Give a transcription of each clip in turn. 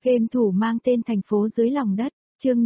Game thủ mang tên Thành phố dưới lòng đất, chương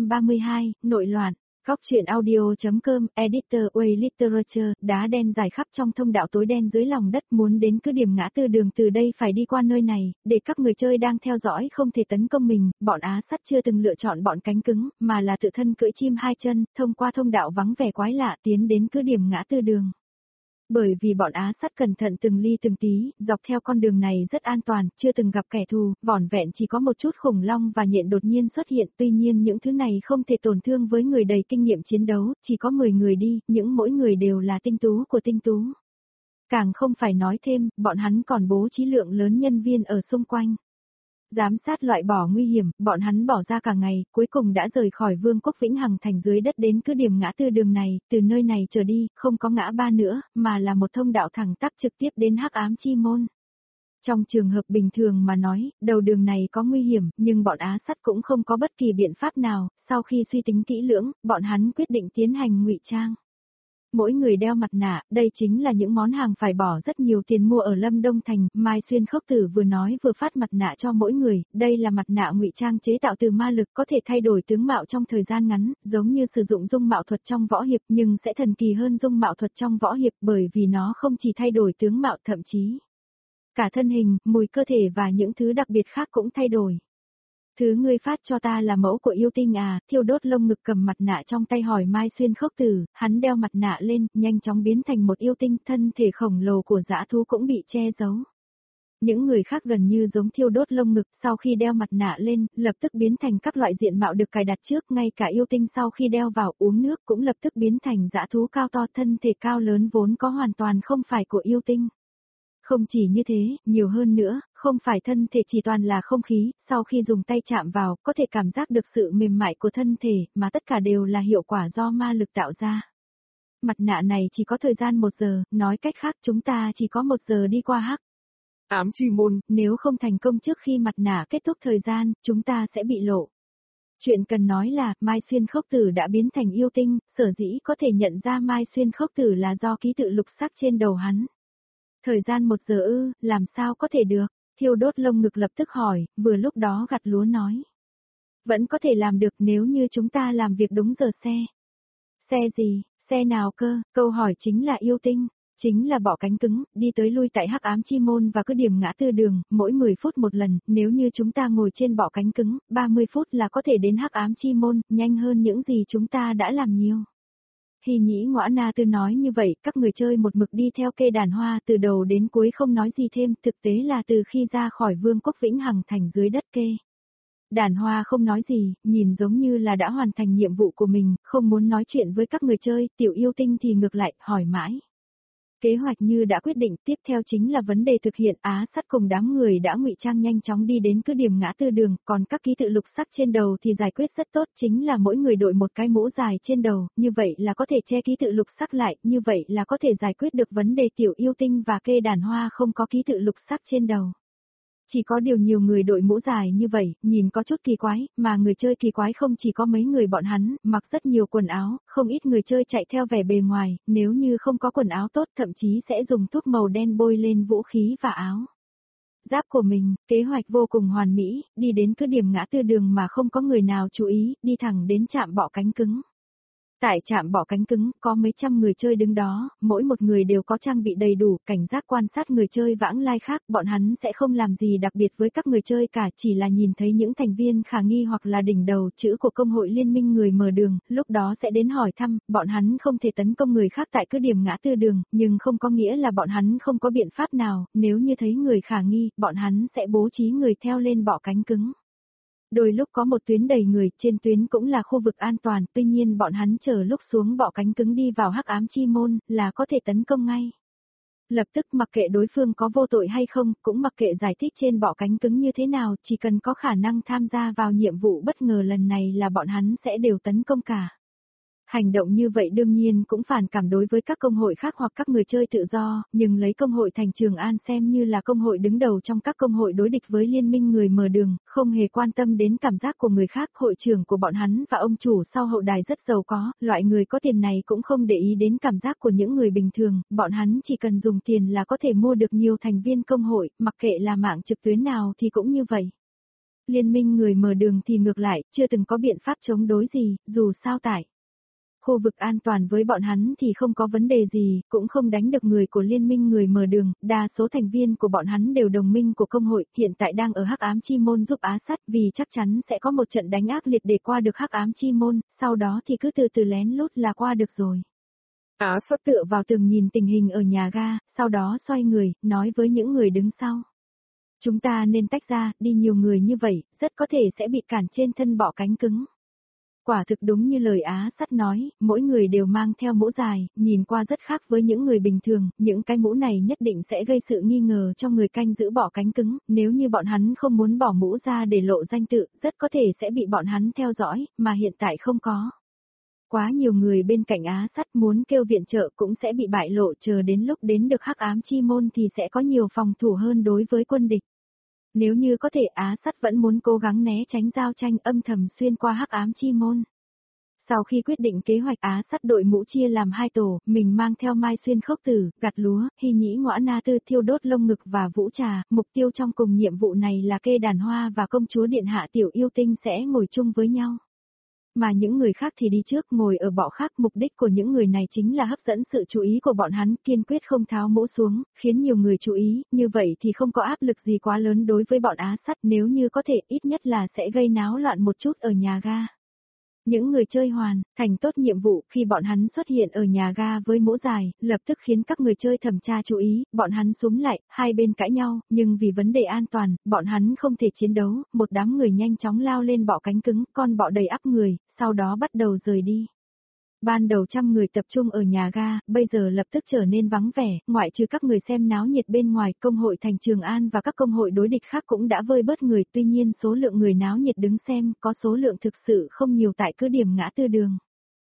532, nội loạn. Góc truyện audio.com, editor Way Literature, đá đen dài khắp trong thông đạo tối đen dưới lòng đất, muốn đến cứ điểm ngã tư đường từ đây phải đi qua nơi này, để các người chơi đang theo dõi không thể tấn công mình, bọn Á sắt chưa từng lựa chọn bọn cánh cứng, mà là tự thân cưỡi chim hai chân, thông qua thông đạo vắng vẻ quái lạ tiến đến cứ điểm ngã tư đường. Bởi vì bọn Á sắt cẩn thận từng ly từng tí, dọc theo con đường này rất an toàn, chưa từng gặp kẻ thù, vỏn vẹn chỉ có một chút khủng long và nhện đột nhiên xuất hiện, tuy nhiên những thứ này không thể tổn thương với người đầy kinh nghiệm chiến đấu, chỉ có 10 người đi, mỗi người đều là tinh tú của tinh tú. Càng không phải nói thêm, bọn hắn còn bố trí lượng lớn nhân viên ở xung quanh. Giám sát loại bỏ nguy hiểm, bọn hắn bỏ ra cả ngày, cuối cùng đã rời khỏi Vương quốc Vĩnh Hằng thành dưới đất đến cứ điểm ngã tư đường này, từ nơi này trở đi, không có ngã ba nữa, mà là một thông đạo thẳng tắp trực tiếp đến Hắc Ám Chi Môn. Trong trường hợp bình thường mà nói, đầu đường này có nguy hiểm, nhưng bọn Á sắt cũng không có bất kỳ biện pháp nào, sau khi suy tính kỹ lưỡng, bọn hắn quyết định tiến hành ngụy trang. Mỗi người đeo mặt nạ, đây chính là những món hàng phải bỏ rất nhiều tiền mua ở Lâm Đông Thành, Mai Xuyên Khốc Tử vừa nói vừa phát mặt nạ cho mỗi người, đây là mặt nạ ngụy trang chế tạo từ ma lực có thể thay đổi tướng mạo trong thời gian ngắn, giống như sử dụng dung mạo thuật trong võ hiệp nhưng sẽ thần kỳ hơn dung mạo thuật trong võ hiệp bởi vì nó không chỉ thay đổi tướng mạo thậm chí cả thân hình, mùi cơ thể và những thứ đặc biệt khác cũng thay đổi. Thứ ngươi phát cho ta là mẫu của yêu tinh à, Thiêu Đốt lông ngực cầm mặt nạ trong tay hỏi Mai Xuyên Khốc Tử, hắn đeo mặt nạ lên, nhanh chóng biến thành một yêu tinh, thân thể khổng lồ của dã thú cũng bị che giấu. Những người khác gần như giống Thiêu Đốt lông ngực, sau khi đeo mặt nạ lên, lập tức biến thành các loại diện mạo được cài đặt trước, ngay cả yêu tinh sau khi đeo vào uống nước cũng lập tức biến thành dã thú cao to, thân thể cao lớn vốn có hoàn toàn không phải của yêu tinh. Không chỉ như thế, nhiều hơn nữa, không phải thân thể chỉ toàn là không khí, sau khi dùng tay chạm vào, có thể cảm giác được sự mềm mại của thân thể, mà tất cả đều là hiệu quả do ma lực tạo ra. Mặt nạ này chỉ có thời gian 1 giờ, nói cách khác chúng ta chỉ có 1 giờ đi qua Hắc Ám Chi Môn, nếu không thành công trước khi mặt nạ kết thúc thời gian, chúng ta sẽ bị lộ. Chuyện cần nói là, Mai Xuyên Khốc Tử đã biến thành yêu tinh, sở dĩ có thể nhận ra Mai Xuyên Khốc Tử là do ký tự lục sắc trên đầu hắn. Thời gian 1 giờ ư, làm sao có thể được? Thiêu Đốt lông ngực lập tức hỏi, vừa lúc đó gặt lúa nói. Vẫn có thể làm được nếu như chúng ta làm việc đúng giờ xe. Xe gì, xe nào cơ? Câu hỏi chính là yêu tinh, chính là bọ cánh cứng, đi tới lui tại Hắc Ám Chi Môn và cứ điểm ngã tư đường, mỗi 10 phút một lần, nếu như chúng ta ngồi trên bọ cánh cứng, 30 phút là có thể đến Hắc Ám Chi Môn, nhanh hơn những gì chúng ta đã làm nhiều. Hy Nhĩ Ngõa Na Tư nói như vậy, các người chơi một mực đi theo cây đàn hoa từ đầu đến cuối không nói gì thêm, thực tế là từ khi ra khỏi Vương quốc Vĩnh Hằng thành dưới đất kê. Đàn hoa không nói gì, nhìn giống như là đã hoàn thành nhiệm vụ của mình, không muốn nói chuyện với các người chơi, tiểu yêu tinh thì ngược lại, hỏi mãi. Kế hoạch như đã quyết định, tiếp theo chính là vấn đề thực hiện. Á sắt cùng đám người đã ngụy trang nhanh chóng đi đến cứ điểm ngã tư đường, còn các ký tự lục sắc trên đầu thì giải quyết rất tốt, chính là mỗi người đội một cái mũ dài trên đầu, như vậy là có thể che ký tự lục sắc lại, như vậy là có thể giải quyết được vấn đề tiểu yêu tinh và kê đàn hoa không có ký tự lục sắc trên đầu. Chỉ có điều nhiều người đội mũ dài như vậy, nhìn có chút kỳ quái, mà người chơi kỳ quái không chỉ có mấy người bọn hắn, mặc rất nhiều quần áo, không ít người chơi chạy theo vẻ bề ngoài, nếu như không có quần áo tốt thậm chí sẽ dùng thuốc màu đen bôi lên vũ khí và áo giáp của mình, kế hoạch vô cùng hoàn mỹ, đi đến cứ điểm ngã tư đường mà không có người nào chú ý, đi thẳng đến trạm bọ cánh cứng. Tại trạm bọ cánh cứng, có mấy trăm người chơi đứng đó, mỗi một người đều có trang bị đầy đủ, cảnh giác quan sát người chơi vãng lai khác, bọn hắn sẽ không làm gì đặc biệt với các người chơi cả, chỉ là nhìn thấy những thành viên khả nghi hoặc là đỉnh đầu chữ của công hội liên minh người mở đường, lúc đó sẽ đến hỏi thăm, bọn hắn không thể tấn công người khác tại cứ điểm ngã tư đường, nhưng không có nghĩa là bọn hắn không có biện pháp nào, nếu như thấy người khả nghi, bọn hắn sẽ bố trí người theo lên bọ cánh cứng. Đôi lúc có một tuyến đầy người, trên tuyến cũng là khu vực an toàn, tuy nhiên bọn hắn chờ lúc xuống bọ cánh cứng đi vào Hắc Ám Chi Môn, là có thể tấn công ngay. Lập tức mặc kệ đối phương có vô tội hay không, cũng mặc kệ giải thích trên bọ cánh cứng như thế nào, chỉ cần có khả năng tham gia vào nhiệm vụ bất ngờ lần này là bọn hắn sẽ đều tấn công cả. Hành động như vậy đương nhiên cũng phản cảm đối với các công hội khác hoặc các người chơi tự do, nhưng lấy công hội thành Trường An xem như là công hội đứng đầu trong các công hội đối địch với liên minh người mở đường, không hề quan tâm đến cảm giác của người khác. Hội trưởng của bọn hắn và ông chủ sau hậu đài rất giàu có, loại người có tiền này cũng không để ý đến cảm giác của những người bình thường, bọn hắn chỉ cần dùng tiền là có thể mua được nhiều thành viên công hội, mặc kệ là mạng trực tuyến nào thì cũng như vậy. Liên minh người mở đường thì ngược lại, chưa từng có biện pháp chống đối gì, dù sao tại khu vực an toàn với bọn hắn thì không có vấn đề gì, cũng không đánh được người của liên minh người mở đường, đa số thành viên của bọn hắn đều đồng minh của công hội, hiện tại đang ở Hắc Ám Chi Môn giúp Á Sắt vì chắc chắn sẽ có một trận đánh ác liệt để qua được Hắc Ám Chi Môn, sau đó thì cứ từ từ lén lút là qua được rồi. Á Sắt tựa vào tường nhìn tình hình ở nhà ga, sau đó xoay người, nói với những người đứng sau. Chúng ta nên tách ra, đi nhiều người như vậy, rất có thể sẽ bị cản trên thân bọ cánh cứng. Quả thực đúng như lời Á Sắt nói, mỗi người đều mang theo mũ dài, nhìn qua rất khác với những người bình thường, những cái mũ này nhất định sẽ gây sự nghi ngờ cho người canh giữ bọ cánh cứng, nếu như bọn hắn không muốn bỏ mũ ra để lộ danh tự, rất có thể sẽ bị bọn hắn theo dõi, mà hiện tại không có. Quá nhiều người bên cạnh Á Sắt muốn kêu viện trợ cũng sẽ bị bại lộ, chờ đến lúc đến được Hắc Ám Chi Môn thì sẽ có nhiều phòng thủ hơn đối với quân địch. Nếu như có thể Á Sắt vẫn muốn cố gắng né tránh giao tranh âm thầm xuyên qua Hắc Ám Chi Môn. Sau khi quyết định kế hoạch Á Sắt đội mũ chia làm 2 tổ, mình mang theo Mai Xuyên Khốc Tử, gặt lúa, Hy Nhĩ Ngõa Na Tư thiêu đốt lông ngực và vũ trà, mục tiêu trong cùng nhiệm vụ này là kê đàn hoa và công chúa điện hạ Tiểu Yêu Tinh sẽ ngồi chung với nhau. Mà những người khác thì đi trước ngồi ở bọ khác, mục đích của những người này chính là hấp dẫn sự chú ý của bọn hắn, kiên quyết không tháo mũ xuống, khiến nhiều người chú ý, như vậy thì không có áp lực gì quá lớn đối với bọn Á Sắt, nếu như có thể ít nhất là sẽ gây náo loạn một chút ở nhà ga. Những người chơi hoàn thành tốt nhiệm vụ khi bọn hắn xuất hiện ở nhà ga với mũ dài, lập tức khiến các người chơi thẩm tra chú ý, bọn hắn xúm lại, hai bên cãi nhau, nhưng vì vấn đề an toàn, bọn hắn không thể chiến đấu, một đám người nhanh chóng lao lên bọ cánh cứng, con bọ đầy ắp người, sau đó bắt đầu rời đi. Ban đầu trăm người tập trung ở nhà ga, bây giờ lập tức trở nên vắng vẻ, ngoại trừ các người xem náo nhiệt bên ngoài, công hội thành Trường An và các công hội đối địch khác cũng đã vơi bớt người, tuy nhiên số lượng người náo nhiệt đứng xem, có số lượng thực sự không nhiều tại cứ điểm ngã tư đường.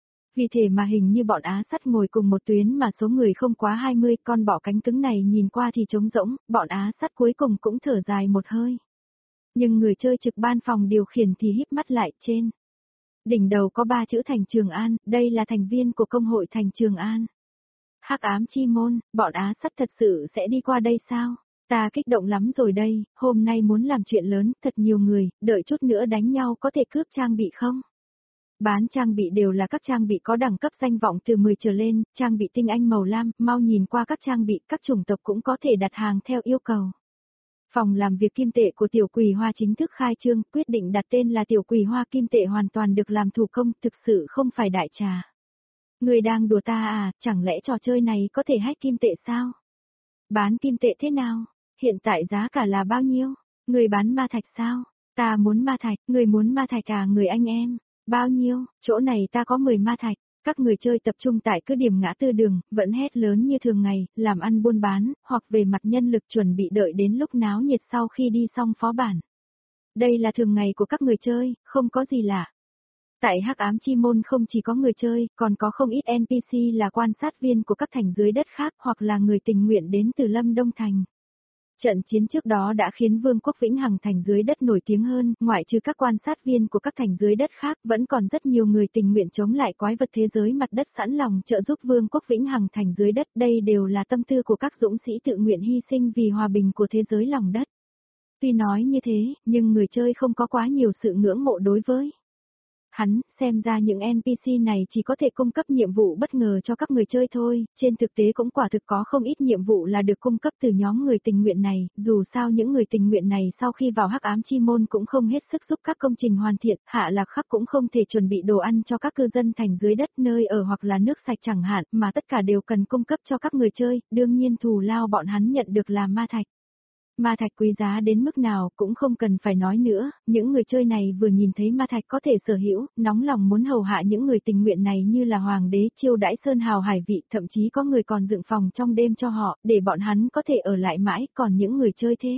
Vì thế mà hình như bọn Á Sắt ngồi cùng một tuyến mà số người không quá 20, con bọ cánh cứng này nhìn qua thì trống rỗng, bọn Á Sắt cuối cùng cũng thở dài một hơi. Nhưng người chơi trực ban phòng điều khiển thì híp mắt lại trên. Đỉnh đầu có 3 chữ Thành Trường An, đây là thành viên của công hội Thành Trường An. Hắc Ám Chi Môn, bọn Á Sắt thật sự sẽ đi qua đây sao? Ta kích động lắm rồi đây, hôm nay muốn làm chuyện lớn, thật nhiều người, đợi chút nữa đánh nhau có thể cướp trang bị không? Bán trang bị đều là các trang bị có đẳng cấp danh vọng từ 10 trở lên, trang bị tinh anh màu lam, mau nhìn qua các trang bị, các chủng tộc cũng có thể đặt hàng theo yêu cầu. Phòng làm việc kim tệ của Tiểu Quỳ Hoa chính thức khai trương, quyết định đặt tên là Tiểu Quỳ Hoa kim tệ hoàn toàn được làm thủ công, thực sự không phải đại trà. Người đang đùa ta à, chẳng lẽ trò chơi này có thể hack kim tệ sao? Bán kim tệ thế nào? Hiện tại giá cả là bao nhiêu? Người bán ma thạch sao? Ta muốn ma thạch, người muốn ma thạch à người anh em? Bao nhiêu? Chỗ này ta có 10 ma thạch. Các người chơi tập trung tại cứ điểm ngã tư đường, vẫn hét lớn như thường ngày, làm ăn buôn bán, hoặc về mặt nhân lực chuẩn bị đợi đến lúc náo nhiệt sau khi đi xong phó bản. Đây là thường ngày của các người chơi, không có gì lạ. Tại Hắc Ám Chi Môn không chỉ có người chơi, còn có không ít NPC là quan sát viên của các thành dưới đất khác hoặc là người tình nguyện đến từ Lâm Đông Thành. Trận chiến trước đó đã khiến Vương quốc Vĩnh Hằng thành dưới đất nổi tiếng hơn, ngoại trừ các quan sát viên của các thành dưới đất khác, vẫn còn rất nhiều người tình nguyện chống lại quái vật thế giới mặt đất sẵn lòng trợ giúp Vương quốc Vĩnh Hằng thành dưới đất, đây đều là tâm tư của các dũng sĩ tự nguyện hy sinh vì hòa bình của thế giới lòng đất. Tuy nói như thế, nhưng người chơi không có quá nhiều sự ngưỡng mộ đối với hắn, xem ra những NPC này chỉ có thể cung cấp nhiệm vụ bất ngờ cho các người chơi thôi, trên thực tế cũng quả thực có không ít nhiệm vụ là được cung cấp từ nhóm người tình nguyện này, dù sao những người tình nguyện này sau khi vào Hắc Ám Chi Môn cũng không hết sức giúp các công trình hoàn thiện, Hạ Lạc Khắc cũng không thể chuẩn bị đồ ăn cho các cư dân thành dưới đất nơi ở hoặc là nước sạch chẳng hạn, mà tất cả đều cần cung cấp cho các người chơi, đương nhiên thù lao bọn hắn nhận được là ma thạch. Ma thạch quý giá đến mức nào cũng không cần phải nói nữa, những người chơi này vừa nhìn thấy ma thạch có thể sở hữu, nóng lòng muốn hầu hạ những người tình nguyện này như là hoàng đế chiêu đãi sơn hào hải vị, thậm chí có người còn dựng phòng trong đêm cho họ, để bọn hắn có thể ở lại mãi, còn những người chơi thế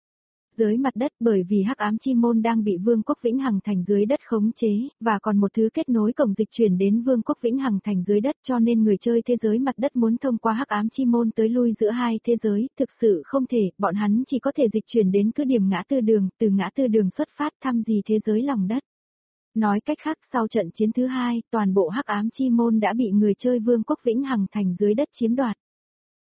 dưới mặt đất bởi vì Hắc Ám Chi Môn đang bị Vương quốc Vĩnh Hằng thành dưới đất khống chế, và còn một thứ kết nối cổng dịch chuyển đến Vương quốc Vĩnh Hằng thành dưới đất cho nên người chơi thế giới mặt đất muốn thông qua Hắc Ám Chi Môn tới lui giữa hai thế giới, thực sự không thể, bọn hắn chỉ có thể dịch chuyển đến cứ điểm ngã tư đường, từ ngã tư đường xuất phát thăm dò thế giới lòng đất. Nói cách khác sau trận chiến thứ hai, toàn bộ Hắc Ám Chi Môn đã bị người chơi Vương quốc Vĩnh Hằng thành dưới đất chiếm đoạt.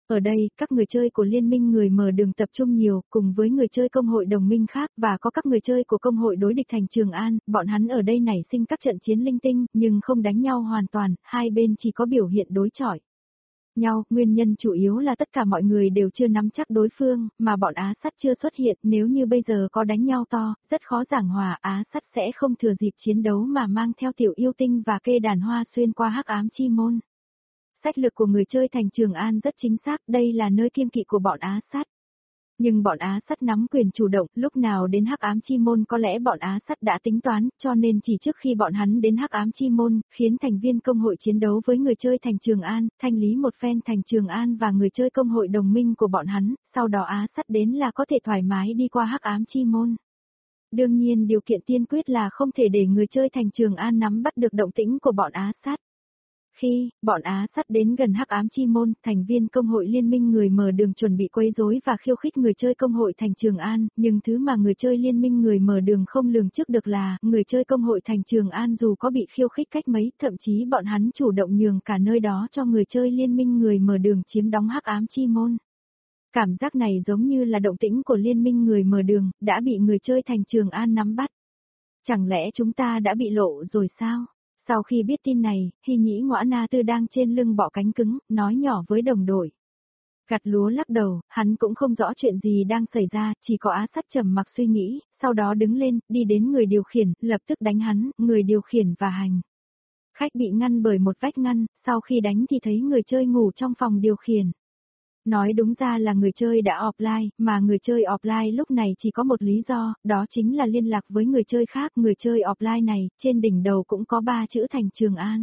Ở đây, các người chơi của Liên minh người mở đường tập trung nhiều, cùng với người chơi công hội đồng minh khác và có các người chơi của công hội đối địch thành Trường An, bọn hắn ở đây nảy sinh các trận chiến linh tinh, nhưng không đánh nhau hoàn toàn, hai bên chỉ có biểu hiện đối chọi nhau, nguyên nhân chủ yếu là tất cả mọi người đều chưa nắm chắc đối phương, mà bọn Á Sắt chưa xuất hiện, nếu như bây giờ có đánh nhau to, rất khó giảng hòa, Á Sắt sẽ không thừa dịp chiến đấu mà mang theo tiểu yêu tinh và kê đàn hoa xuyên qua hắc ám chi môn. Sách lược của người chơi thành Trường An rất chính xác, đây là nơi kiêng kỵ của bọn Á Sắt. Nhưng bọn Á Sắt nắm quyền chủ động, lúc nào đến hắc ám chi môn có lẽ bọn Á Sắt đã tính toán, cho nên chỉ trước khi bọn hắn đến hắc ám chi môn, khiến thành viên công hội chiến đấu với người chơi thành Trường An, thanh lý một phen thành Trường An và người chơi công hội đồng minh của bọn hắn, sau đó Á Sắt đến là có thể thoải mái đi qua hắc ám chi môn. Đương nhiên điều kiện tiên quyết là không thể để người chơi thành Trường An nắm bắt được động tĩnh của bọn Á Sắt. Khi, bọn Á Sắt đến gần hắc ám chi môn, thành viên công hội liên minh người mở đường chuẩn bị quấy rối và khiêu khích người chơi công hội thành Trường An, nhưng thứ mà người chơi liên minh người mở đường không lường trước được là, người chơi công hội thành Trường An dù có bị khiêu khích cách mấy, thậm chí bọn hắn chủ động nhường cả nơi đó cho người chơi liên minh người mở đường chiếm đóng hắc ám chi môn. Cảm giác này giống như là động tĩnh của liên minh người mở đường, đã bị người chơi thành Trường An nắm bắt. Chẳng lẽ chúng ta đã bị lộ rồi sao? Sau khi biết tin này, Hy Nhĩ Ngõa Na Tư đang trên lưng bọ cánh cứng, nói nhỏ với đồng đội. Gặt lúa lắc đầu, hắn cũng không rõ chuyện gì đang xảy ra, chỉ có Á Sắt trầm mặc suy nghĩ, sau đó đứng lên, đi đến người điều khiển, lập tức đánh hắn, người điều khiển và hành. Khách bị ngăn bởi một vách ngăn, sau khi đánh thì thấy người chơi ngủ trong phòng điều khiển. Nói đúng ra là người chơi đã offline, mà người chơi offline lúc này chỉ có một lý do, đó chính là liên lạc với người chơi khác. Người chơi offline này, trên đỉnh đầu cũng có 3 chữ thành Trường An.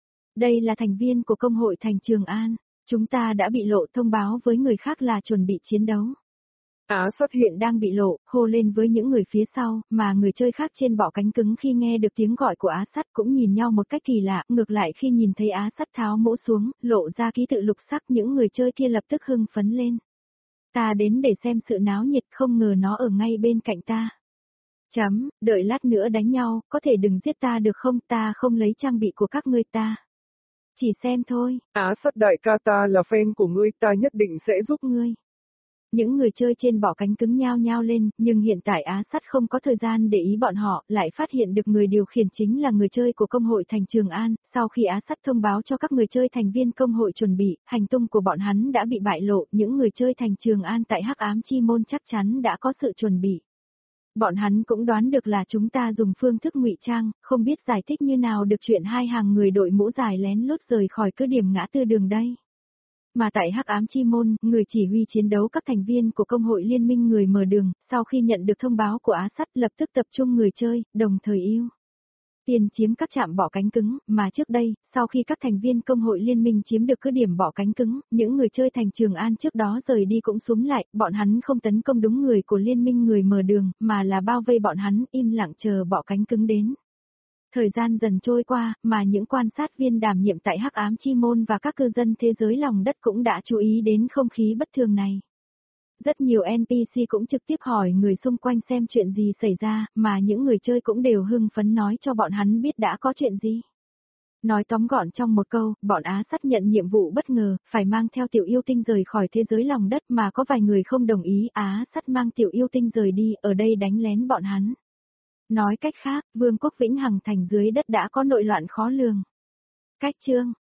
Đây là thành viên của công hội thành Trường An. Chúng ta đã bị lộ, thông báo với người khác là chuẩn bị chiến đấu. Á Sắt hiện đang bị lộ, hô lên với những người phía sau, mà người chơi khác trên bọ cánh cứng khi nghe được tiếng gọi của Á Sắt cũng nhìn nhau một cách kỳ lạ, ngược lại khi nhìn thấy Á Sắt tháo mũ xuống, lộ ra ký tự lục sắc, những người chơi kia lập tức hưng phấn lên. Ta đến để xem sự náo nhiệt, không ngờ nó ở ngay bên cạnh ta. Đợi lát nữa đánh nhau, có thể đừng giết ta được không, ta không lấy trang bị của các ngươi ta. Chỉ xem thôi. Á Sắt đại ca, ta là fan của ngươi, ta nhất định sẽ giúp ngươi. Những người chơi trên bọ cánh cứng nhao nhao lên, nhưng hiện tại Á Sắt không có thời gian để ý bọn họ, lại phát hiện được người điều khiển chính là người chơi của công hội thành Trường An. Sau khi Á Sắt thông báo cho các người chơi thành viên công hội chuẩn bị, hành tung của bọn hắn đã bị bại lộ, những người chơi thành Trường An tại hắc ám chi môn chắc chắn đã có sự chuẩn bị. Bọn hắn cũng đoán được là chúng ta dùng phương thức ngụy trang, không biết giải thích như nào được chuyện hai hàng người đội mũ dài lén lút rời khỏi cứ điểm ngã tư đường đây. Mà tại hắc ám chi môn, người chỉ huy chiến đấu các thành viên của công hội liên minh người mở đường, sau khi nhận được thông báo của Á Sắt lập tức tập trung người chơi, đồng thời ưu tiên chiếm các trạm bọ cánh cứng, mà trước đây, sau khi các thành viên công hội liên minh chiếm được cứ điểm bọ cánh cứng, những người chơi thành Trường An trước đó rời đi cũng súng lại, bọn hắn không tấn công đúng người của liên minh người mở đường, mà là bao vây bọn hắn, im lặng chờ bọ cánh cứng đến. Thời gian dần trôi qua, mà những quan sát viên đảm nhiệm tại hắc ám chi môn và các cư dân thế giới lòng đất cũng đã chú ý đến không khí bất thường này. Rất nhiều NPC cũng trực tiếp hỏi người xung quanh xem chuyện gì xảy ra, mà những người chơi cũng đều hưng phấn nói cho bọn hắn biết đã có chuyện gì. Nói tóm gọn trong một câu, bọn Á Sắt nhận nhiệm vụ bất ngờ, phải mang theo tiểu yêu tinh rời khỏi thế giới lòng đất mà có vài người không đồng ý. Á Sắt mang tiểu yêu tinh rời đi, ở đây đánh lén bọn hắn. Nói cách khác, vương quốc Vĩnh Hằng thành dưới đất đã có nội loạn khó lường. Cách chương